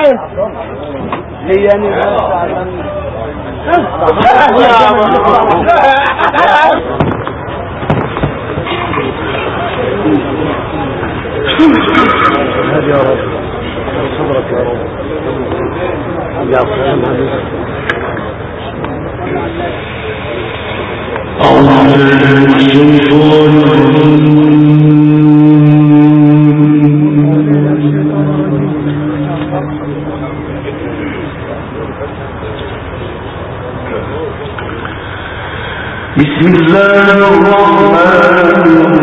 ليه يعني هذه يا رب صدرك يا رب يا سلام بسم الله الرحمن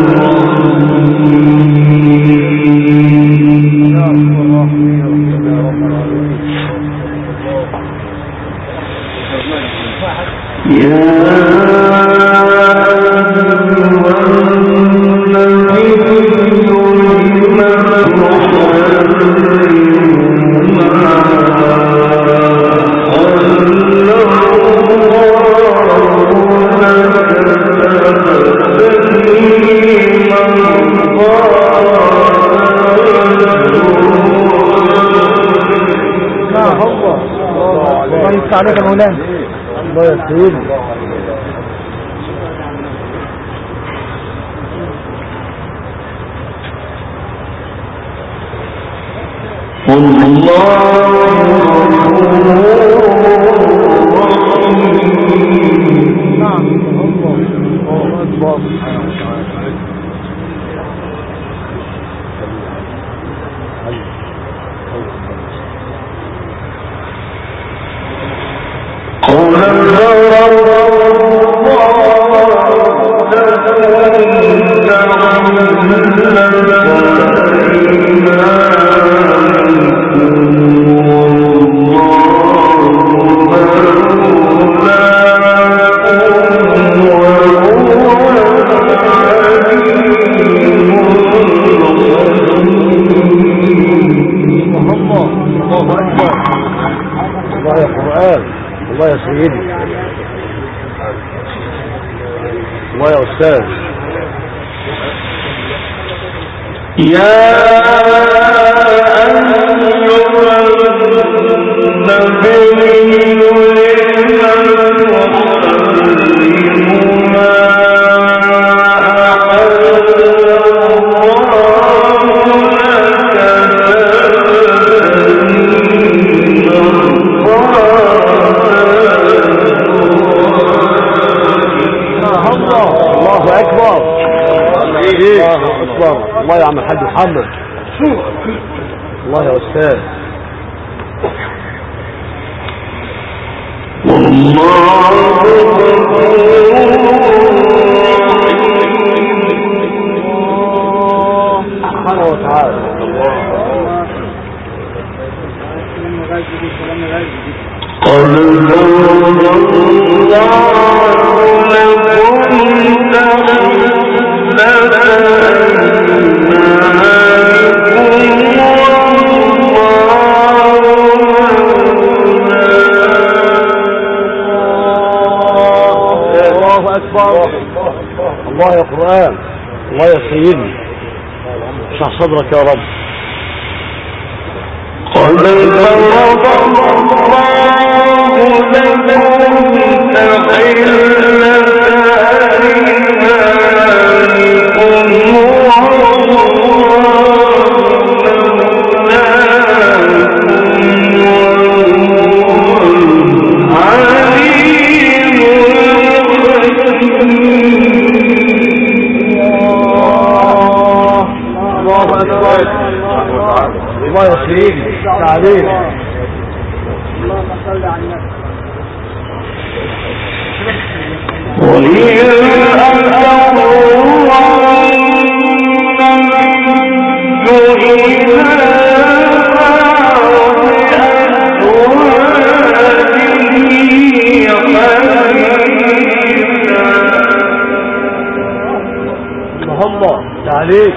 عليك يا مولانا الله يا سيدي الله يا عم الحاج محمد الله يا أستاذ سبحانه وتعالى الله يا قرآن الله يا سيدي اشرح صدرك يا رب قد فرض الله لكم الله يا سيدي تعليم اللهم صل على النبي الله تعليم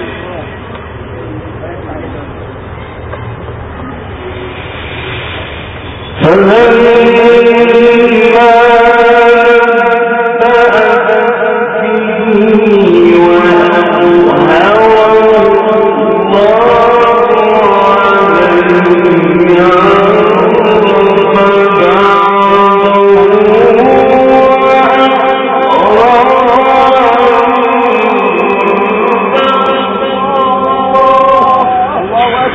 فلما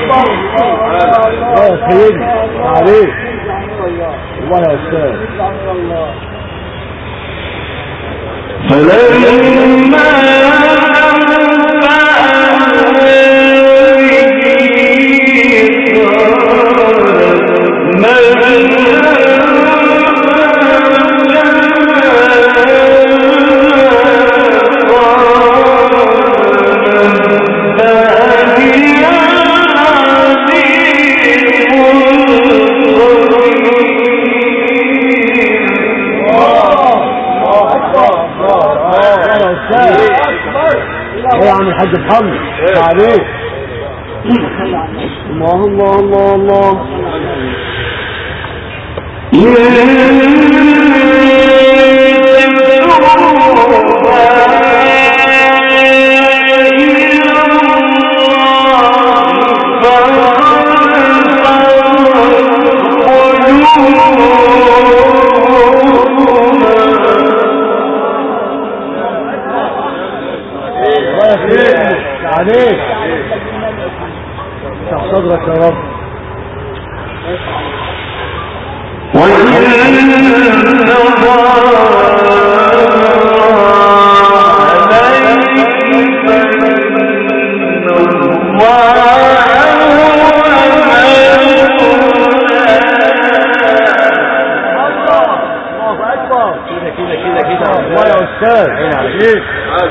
الله يا سيدي عليك الله يا أستاذ. فلما الحاج محمد عليك الله الله الله الله عليك افتح صدرك يا رب. كده الله يا أستاذ عين عليك.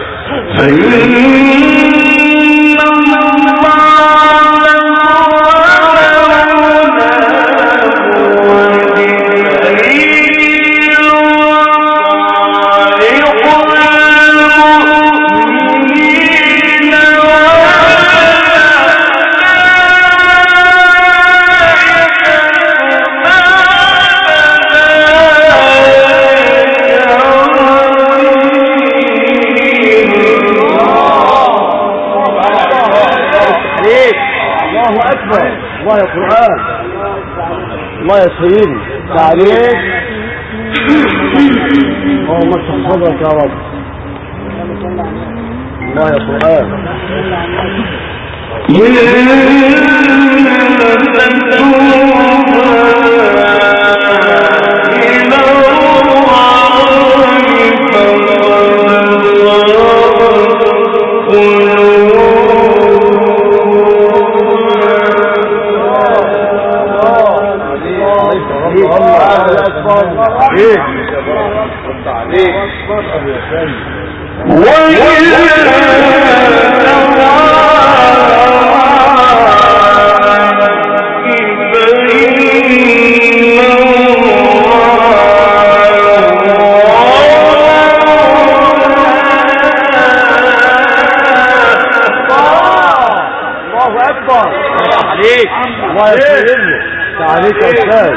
الله يا قرآن الله يا سيدي تعليق اللهم افتح صدرك يا رب. الله يا قرآن الله يا سيدي عليك يا أستاذ.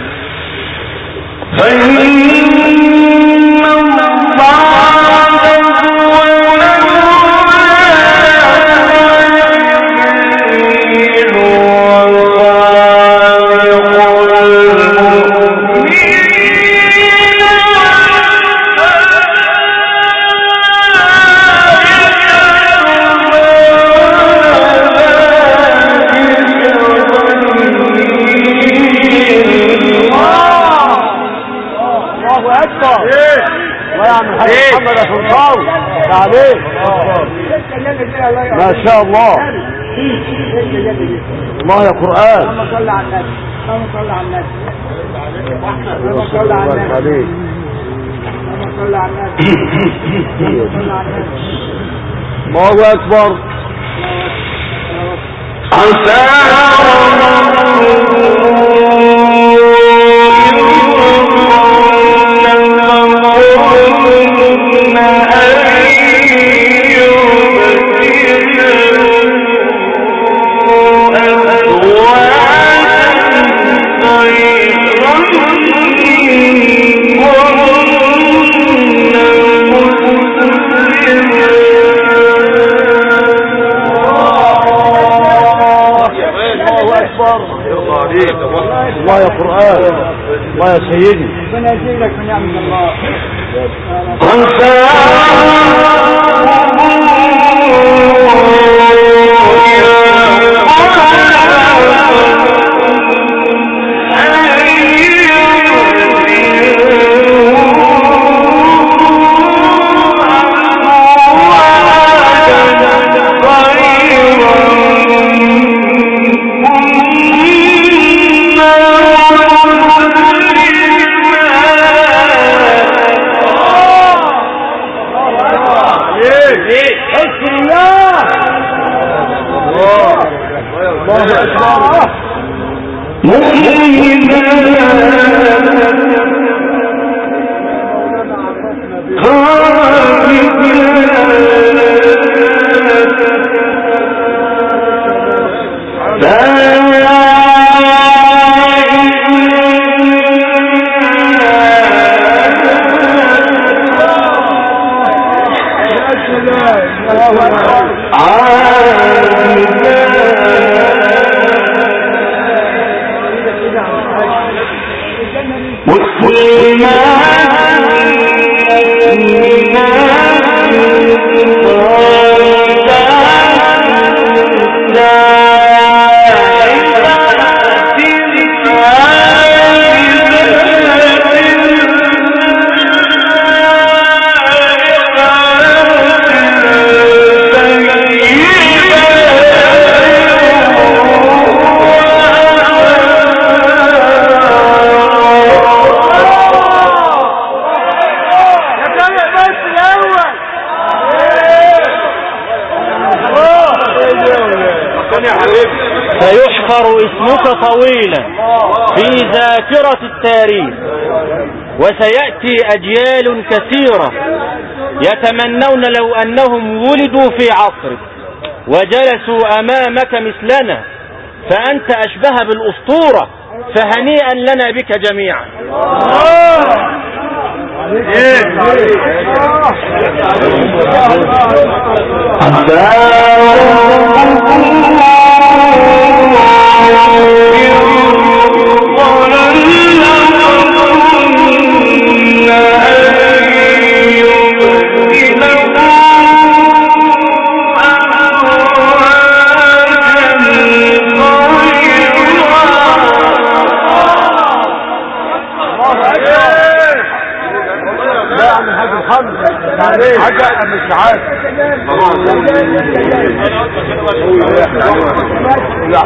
محمد سلطان عليك ما شاء الله. الله يا قرآن اللهم صل على النبي اللهم صل على النبي اللهم صل على النبي اللهم صل على النبي. الله أكبر. الله يا قرآن الله يا سيدي ربنا يزيدك من نعمة الله. سيحفر اسمك طويلا في ذاكرة التاريخ، وسيأتي أجيال كثيرة يتمنون لو أنهم ولدوا في عصرك وجلسوا أمامك مثلنا، فأنت أشبه بالأسطورة، فهنيئا لنا بك جميعا. حاجة مش عارف لا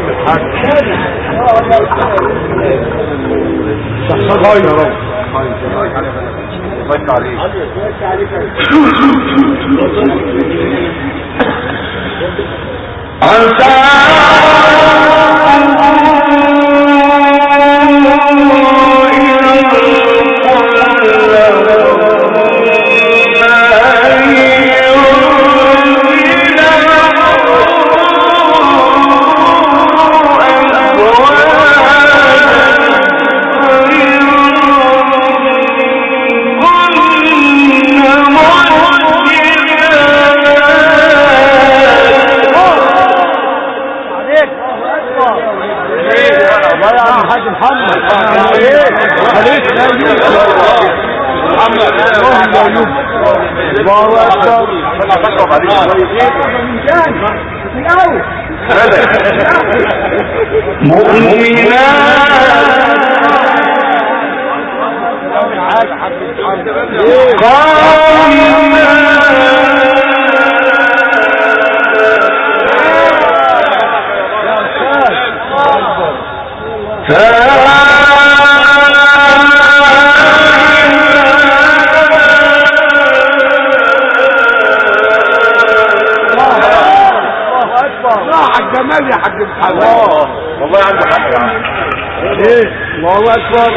الجمال يا حاج محمد. والله عنده حق. ايه الله اكبر.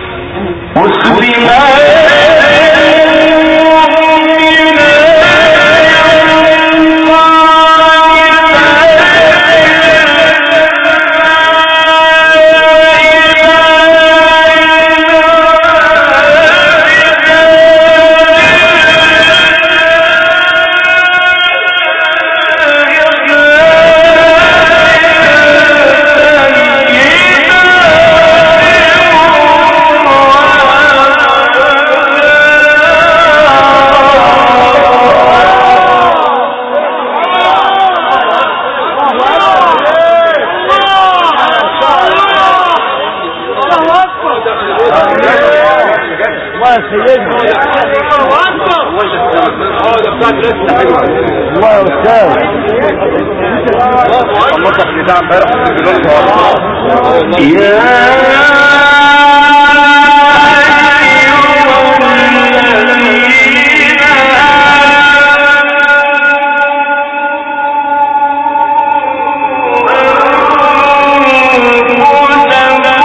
الله يا استاذ خلصت بتاع امبارح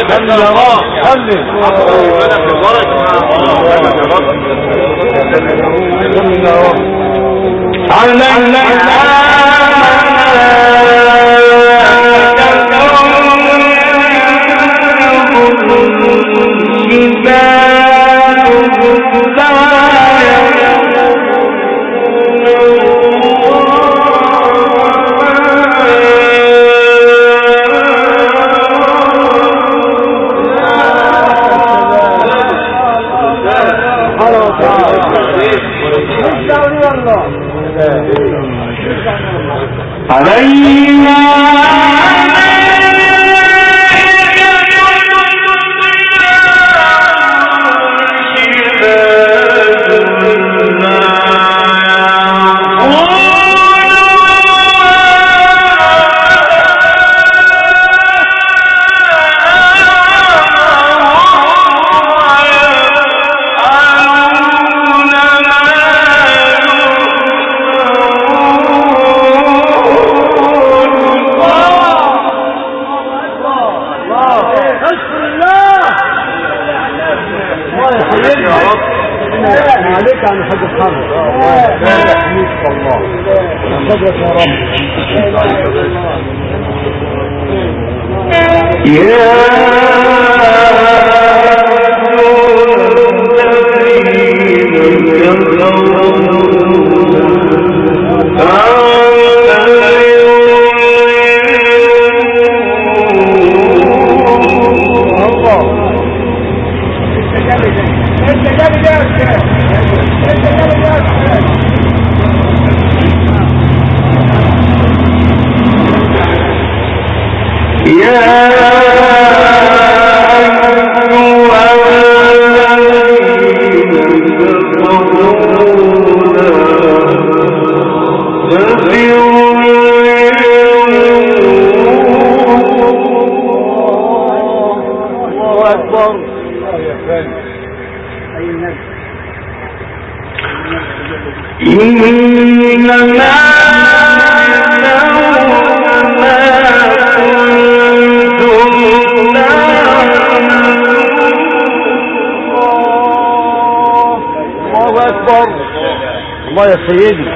الله يا سيدي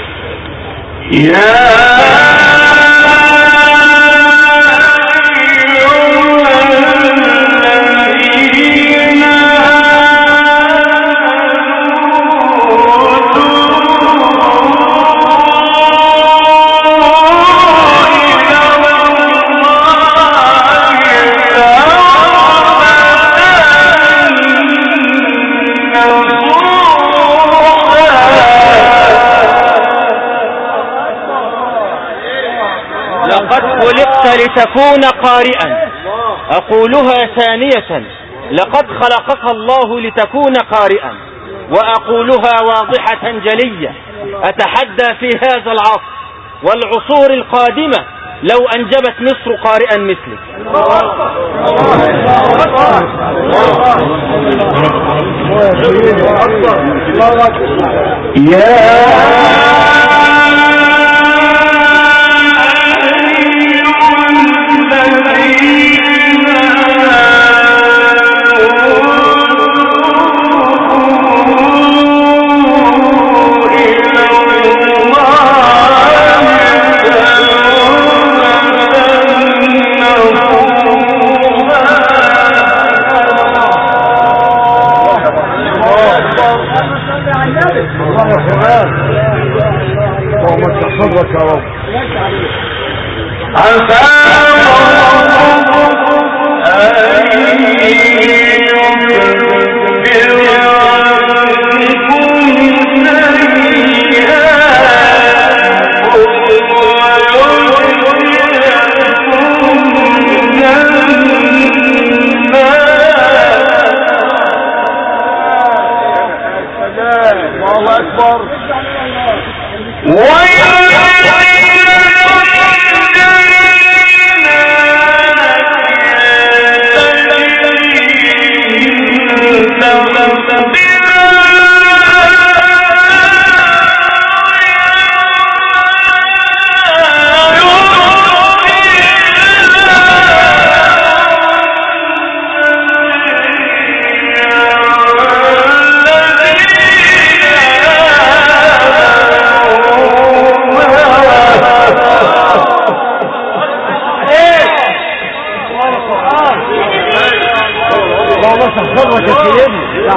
لتكون قارئا. أقولها ثانية: لقد خلقك الله لتكون قارئا. وأقولها واضحة جلية: أتحدى في هذا العصر والعصور القادمة لو أنجبت مصر قارئا مثلك.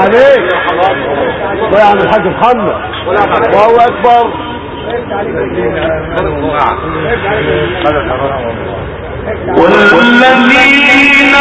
عليك الله يعمل الحاج محمد وهو اكبر والذين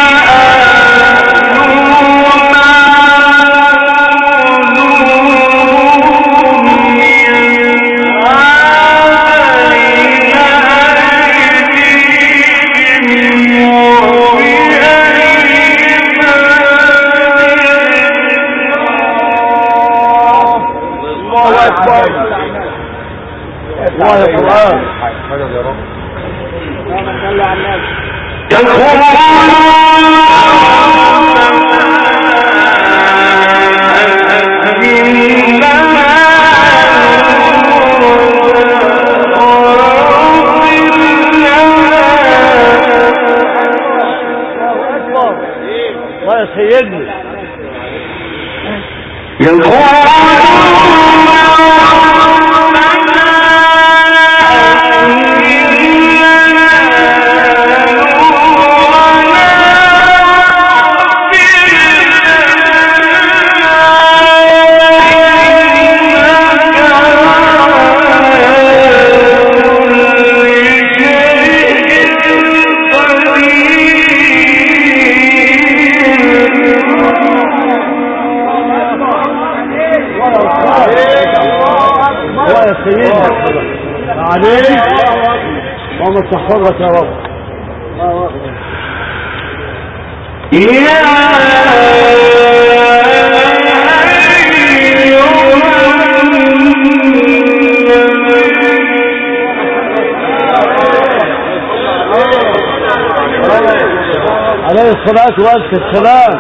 تحفظك يا رب عليه الصلاة والسلام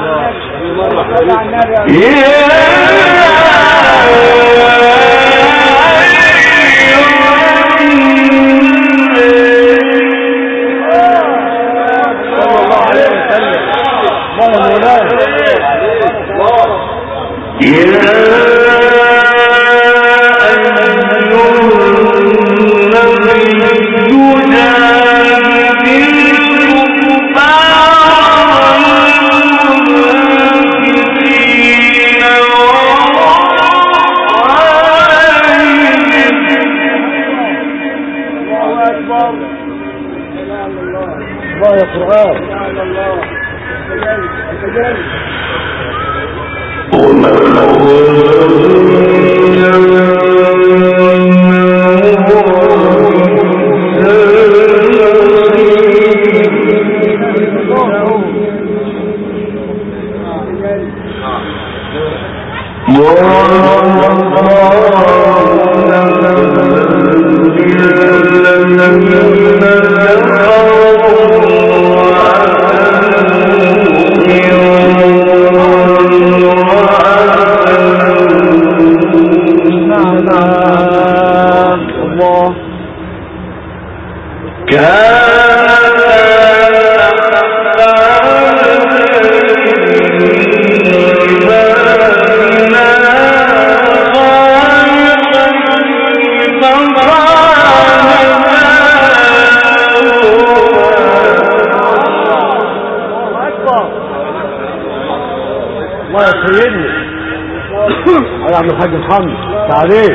الحاج محمد تعالي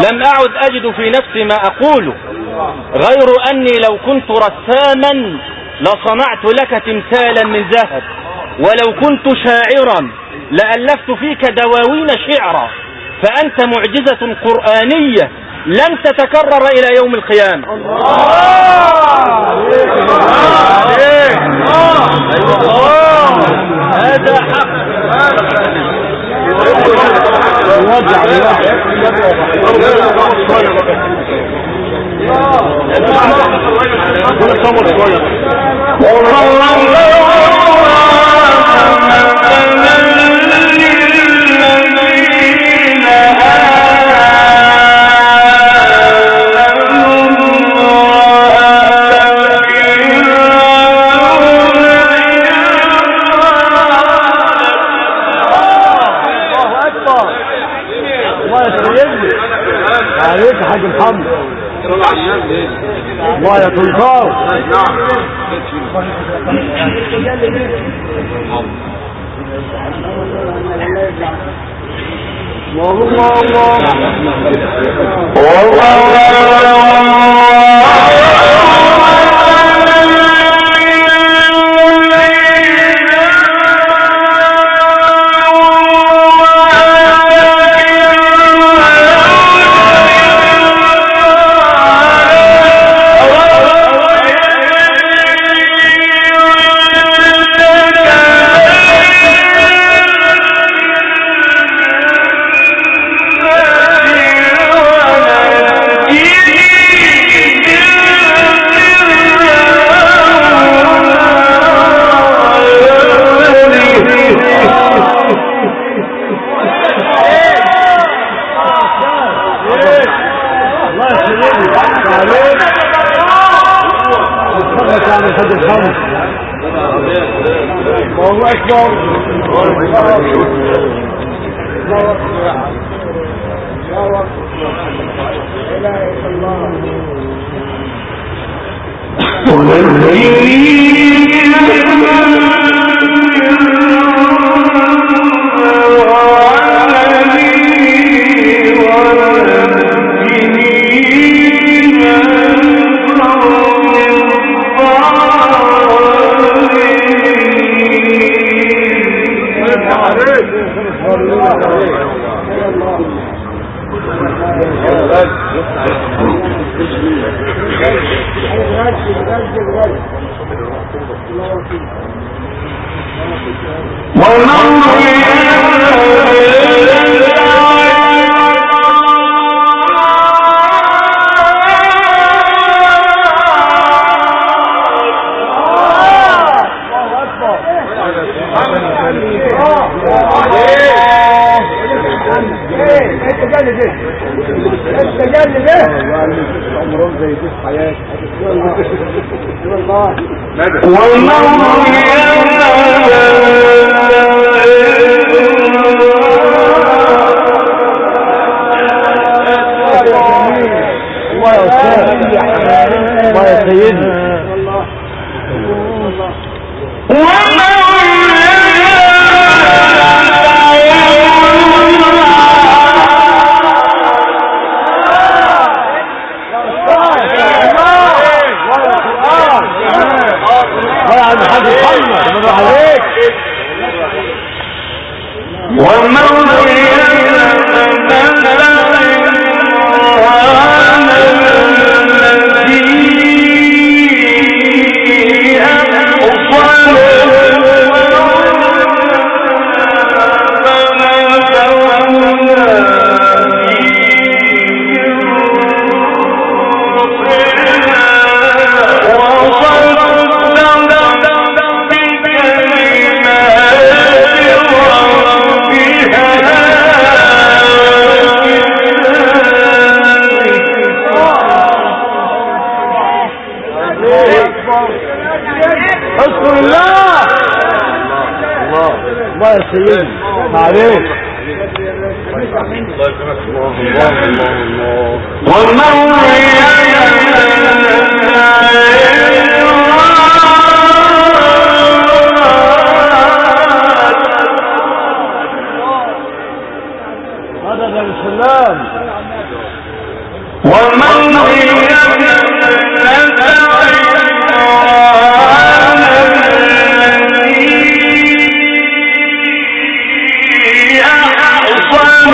لم أعد أجد في نفسي ما أقوله، غير أني لو كنت رساما لصنعت لك تمثالا من ذهب، ولو كنت شاعرا لألفت فيك دواوين شعرا، فأنت معجزة قرآنية لن تتكرر إلى يوم القيامة. هذا حق. عليك يا حاج محمد. الله يا سلطان.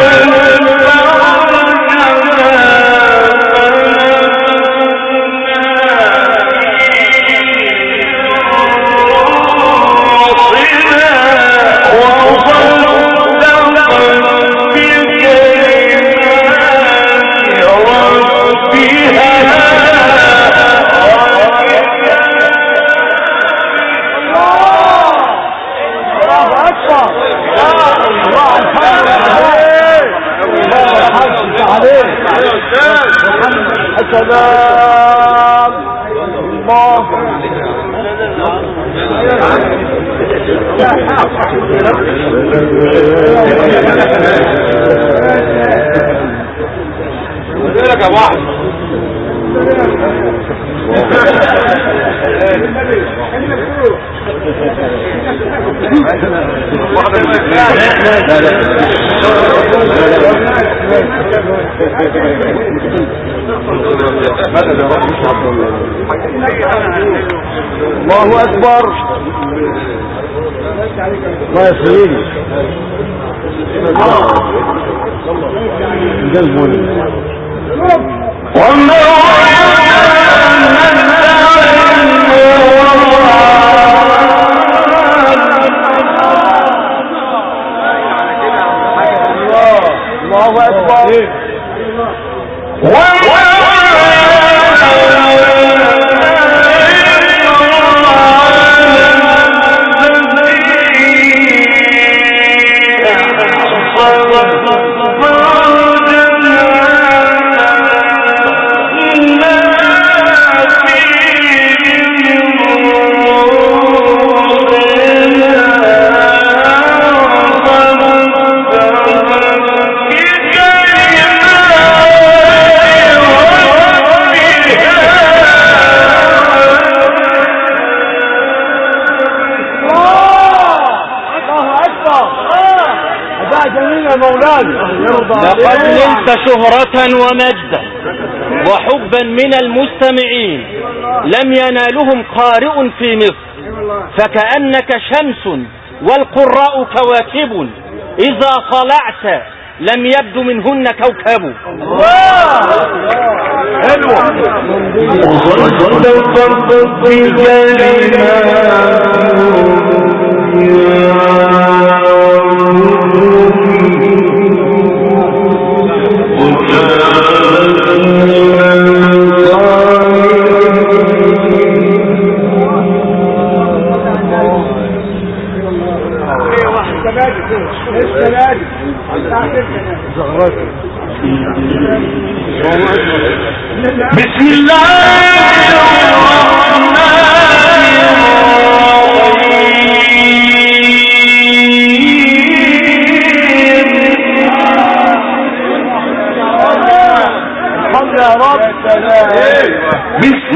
السلام الله لك يا واحد الله أكبر الله يسلمك الله أكبر لقد نلت شهرة ومجدا وحبا من المستمعين لم ينالهم قارئ في مصر، فكأنك شمس والقراء كواكب إذا طلعت لم يبد منهن كوكب. بسم الله الرحمن الحمد يا رب. بسم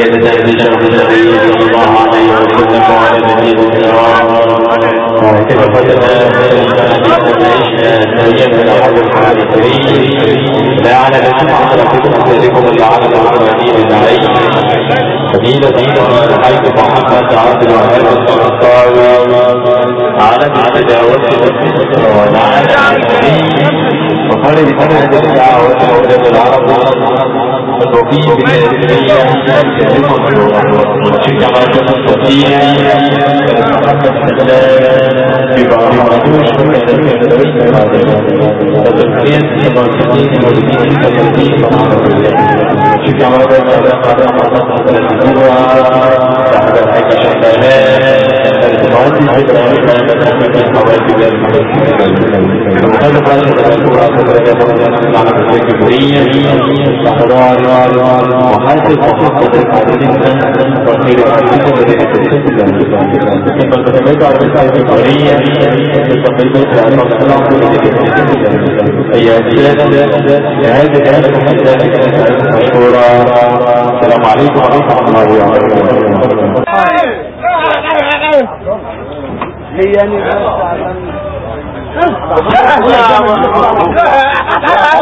يستهدي شرف النبي صلى الله عليه وسلم وعلى نبيه الكرام كيف قدنا عشنا سريا من الحرب الحادثين لا على نسمع ربكم سيدكم العالم الرحمن العين فضيلة الحاج محمد عبد الوهاب القرطاوي على التداول والعالم وقال بسنة الدعوة وولد العرب المقيم بالإسلامية شيخ عبد الفتيح ببعضوش وتبقية المرسلين والدين كالدين شيخ عبد بعد الحج شهداء المهندس إبراهيم محمد الحوادث المخالف راشد الأسورة على الجمهورية أحرار محاسب محمد الحوادث وخير الحديث كما تتميز على الجمهورية تتميز على الأسلام هي سيادة هذه المحاسبة مشهورة. السلام عليكم ورحمة الله وبركاته.